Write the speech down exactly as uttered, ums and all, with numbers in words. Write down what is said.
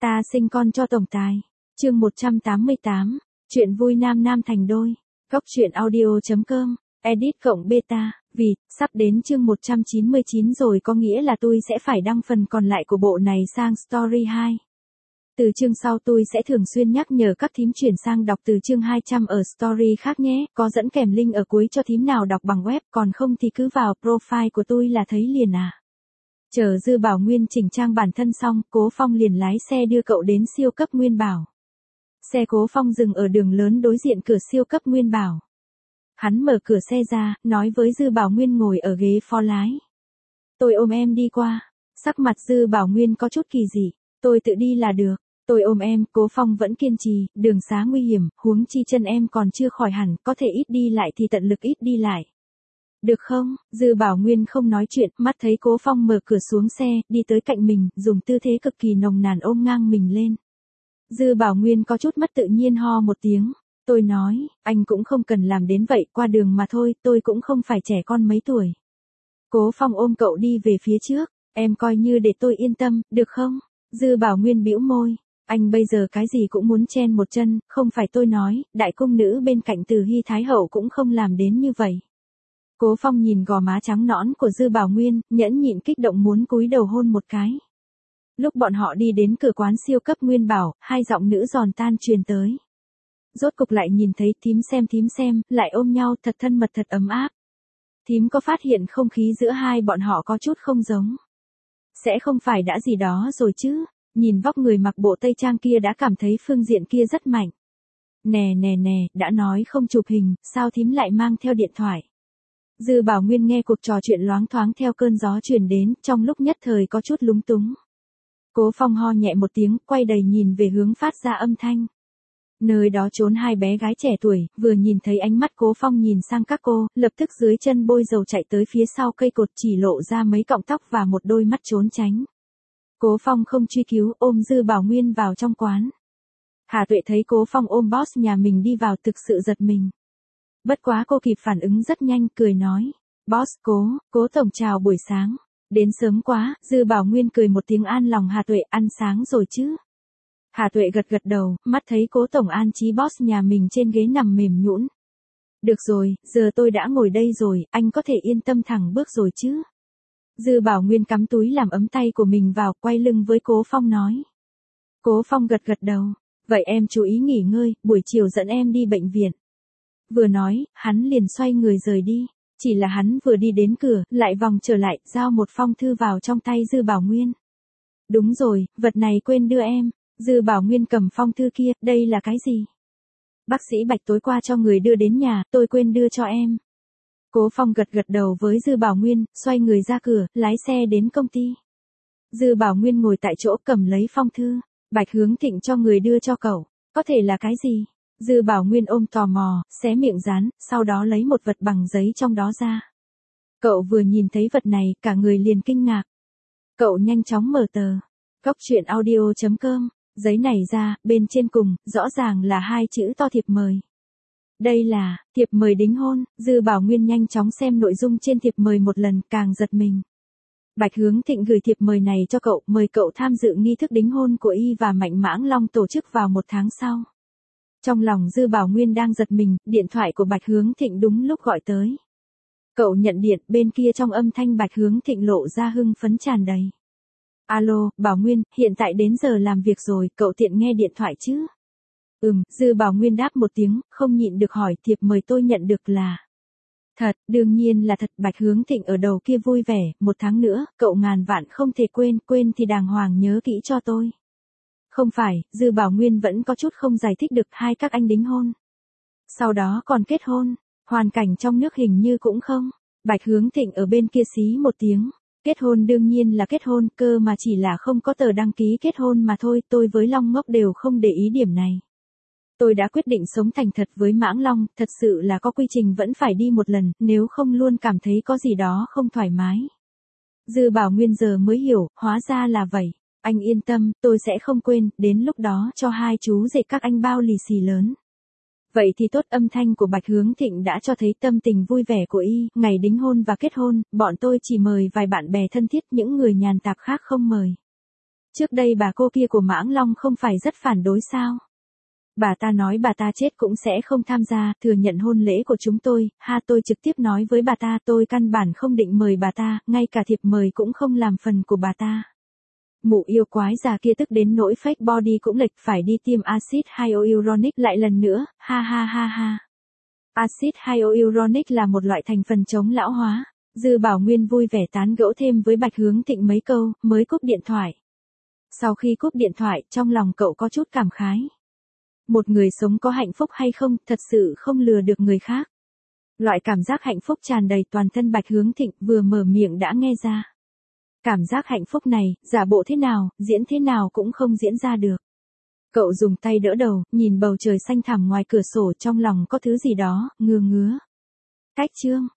Ta sinh con cho tổng tài. Chương một trăm tám mươi tám. Chuyện vui nam nam thành đôi. Góc truyện audio chấm com. Edit cộng beta. Vì, sắp đến chương một trăm chín mươi chín rồi, có nghĩa là tôi sẽ phải đăng phần còn lại của bộ này sang Story hai. Từ chương sau tôi sẽ thường xuyên nhắc nhở các thím chuyển sang đọc từ chương hai trăm ở Story khác nhé, có dẫn kèm link ở cuối cho thím nào đọc bằng web, còn không thì cứ vào profile của tôi là thấy liền à. Chờ Dư Bảo Nguyên chỉnh trang bản thân xong, Cố Phong liền lái xe đưa cậu đến siêu cấp Nguyên Bảo. Xe Cố Phong dừng ở đường lớn đối diện cửa siêu cấp Nguyên Bảo. Hắn mở cửa xe ra, nói với Dư Bảo Nguyên ngồi ở ghế phó lái. Tôi ôm em đi qua. Sắc mặt Dư Bảo Nguyên có chút kỳ dị. Tôi tự đi là được. Tôi ôm em. Cố Phong vẫn kiên trì, đường xá nguy hiểm, huống chi chân em còn chưa khỏi hẳn, có thể ít đi lại thì tận lực ít đi lại. Được không? Dư Bảo Nguyên không nói chuyện, mắt thấy Cố Phong mở cửa xuống xe, đi tới cạnh mình, dùng tư thế cực kỳ nồng nàn ôm ngang mình lên. Dư Bảo Nguyên có chút mất tự nhiên ho một tiếng. Tôi nói, anh cũng không cần làm đến vậy, qua đường mà thôi, tôi cũng không phải trẻ con mấy tuổi. Cố Phong ôm cậu đi về phía trước, em coi như để tôi yên tâm, được không? Dư Bảo Nguyên bĩu môi, anh bây giờ cái gì cũng muốn chen một chân, không phải tôi nói, đại cung nữ bên cạnh Từ Hy Thái Hậu cũng không làm đến như vậy. Cố Phong nhìn gò má trắng nõn của Dư Bảo Nguyên, nhẫn nhịn kích động muốn cúi đầu hôn một cái. Lúc bọn họ đi đến cửa quán siêu cấp Nguyên Bảo, hai giọng nữ giòn tan truyền tới. Rốt cục lại nhìn thấy thím xem thím xem, lại ôm nhau thật thân mật thật ấm áp. Thím có phát hiện không khí giữa hai bọn họ có chút không giống. Sẽ không phải đã gì đó rồi chứ, nhìn vóc người mặc bộ tây trang kia đã cảm thấy phương diện kia rất mạnh. Nè nè nè, đã nói không chụp hình, sao thím lại mang theo điện thoại. Dư Bảo Nguyên nghe cuộc trò chuyện loáng thoáng theo cơn gió truyền đến, trong lúc nhất thời có chút lúng túng. Cố Phong ho nhẹ một tiếng, quay đầy nhìn về hướng phát ra âm thanh. Nơi đó trốn hai bé gái trẻ tuổi, vừa nhìn thấy ánh mắt Cố Phong nhìn sang các cô, lập tức dưới chân bôi dầu chạy tới phía sau cây cột, chỉ lộ ra mấy cọng tóc và một đôi mắt trốn tránh. Cố Phong không truy cứu, ôm Dư Bảo Nguyên vào trong quán. Hà Tuệ thấy Cố Phong ôm boss nhà mình đi vào thực sự giật mình. Bất quá cô kịp phản ứng rất nhanh, cười nói. Boss Cố, Cố tổng chào buổi sáng. Đến sớm quá, Dư Bảo Nguyên cười một tiếng an lòng Hà Tuệ, ăn sáng rồi chứ. Hà Tuệ gật gật đầu, mắt thấy Cố tổng an trí boss nhà mình trên ghế nằm mềm nhũn. Được rồi, giờ tôi đã ngồi đây rồi, anh có thể yên tâm thẳng bước rồi chứ. Dư Bảo Nguyên cắm túi làm ấm tay của mình vào, quay lưng với Cố Phong nói. Cố Phong gật gật đầu. Vậy em chú ý nghỉ ngơi, buổi chiều dẫn em đi bệnh viện. Vừa nói, hắn liền xoay người rời đi. Chỉ là hắn vừa đi đến cửa, lại vòng trở lại, giao một phong thư vào trong tay Dư Bảo Nguyên. Đúng rồi, vật này quên đưa em. Dư Bảo Nguyên cầm phong thư kia, đây là cái gì? Bác sĩ Bạch tối qua cho người đưa đến nhà, tôi quên đưa cho em. Cố Phong gật gật đầu với Dư Bảo Nguyên, xoay người ra cửa, lái xe đến công ty. Dư Bảo Nguyên ngồi tại chỗ cầm lấy phong thư. Bạch Hướng Thịnh cho người đưa cho cậu, có thể là cái gì? Dư Bảo Nguyên ôm tò mò, xé miệng dán, sau đó lấy một vật bằng giấy trong đó ra. Cậu vừa nhìn thấy vật này, cả người liền kinh ngạc. Cậu nhanh chóng mở tờ. Góc truyện audio chấm com. Giấy này ra, bên trên cùng, rõ ràng là hai chữ to thiệp mời. Đây là, thiệp mời đính hôn. Dư Bảo Nguyên nhanh chóng xem nội dung trên thiệp mời một lần, càng giật mình. Bạch Hướng Thịnh gửi thiệp mời này cho cậu, mời cậu tham dự nghi thức đính hôn của y và Mạnh Mãng Long tổ chức vào một tháng sau. Trong lòng Dư Bảo Nguyên đang giật mình, điện thoại của Bạch Hướng Thịnh đúng lúc gọi tới. Cậu nhận điện, bên kia trong âm thanh Bạch Hướng Thịnh lộ ra hưng phấn tràn đầy. Alo, Bảo Nguyên, hiện tại đến giờ làm việc rồi, cậu tiện nghe điện thoại chứ? Ừm, Dư Bảo Nguyên đáp một tiếng, không nhịn được hỏi, thiệp mời tôi nhận được là... Thật, đương nhiên là thật. Bạch Hướng Thịnh ở đầu kia vui vẻ, một tháng nữa, cậu ngàn vạn không thể quên, quên thì đàng hoàng nhớ kỹ cho tôi. Không phải, Dư Bảo Nguyên vẫn có chút không giải thích được, hai các anh đính hôn. Sau đó còn kết hôn, hoàn cảnh trong nước hình như cũng không. Bạch Hướng Thịnh ở bên kia xí một tiếng. Kết hôn đương nhiên là kết hôn, cơ mà chỉ là không có tờ đăng ký kết hôn mà thôi, tôi với Long Ngốc đều không để ý điểm này. Tôi đã quyết định sống thành thật với Mãng Long, thật sự là có quy trình vẫn phải đi một lần, nếu không luôn cảm thấy có gì đó không thoải mái. Dư Bảo Nguyên giờ mới hiểu, hóa ra là vậy. Anh yên tâm, tôi sẽ không quên, đến lúc đó cho hai chú rể các anh bao lì xì lớn. Vậy thì tốt. Âm thanh của Bạch Hướng Thịnh đã cho thấy tâm tình vui vẻ của y. Ngày đính hôn và kết hôn, bọn tôi chỉ mời vài bạn bè thân thiết, những người nhàn tạp khác không mời. Trước đây bà cô kia của Mãng Long không phải rất phản đối sao? Bà ta nói bà ta chết cũng sẽ không tham gia, thừa nhận hôn lễ của chúng tôi, ha tôi trực tiếp nói với bà ta tôi căn bản không định mời bà ta, ngay cả thiệp mời cũng không làm phần của bà ta. Mụ yêu quái già kia tức đến nỗi fake body cũng lệch phải đi tiêm axit hyaluronic lại lần nữa, ha ha ha ha. Axit hyaluronic là một loại thành phần chống lão hóa. Dư Bảo Nguyên vui vẻ tán gẫu thêm với Bạch Hướng Thịnh mấy câu, mới cúp điện thoại. Sau khi cúp điện thoại, trong lòng cậu có chút cảm khái. Một người sống có hạnh phúc hay không, thật sự không lừa được người khác. Loại cảm giác hạnh phúc tràn đầy toàn thân Bạch Hướng Thịnh vừa mở miệng đã nghe ra. Cảm giác hạnh phúc này, giả bộ thế nào, diễn thế nào cũng không diễn ra được. Cậu dùng tay đỡ đầu, nhìn bầu trời xanh thẳm ngoài cửa sổ trong lòng có thứ gì đó, ngứa ngứa. Cách chương.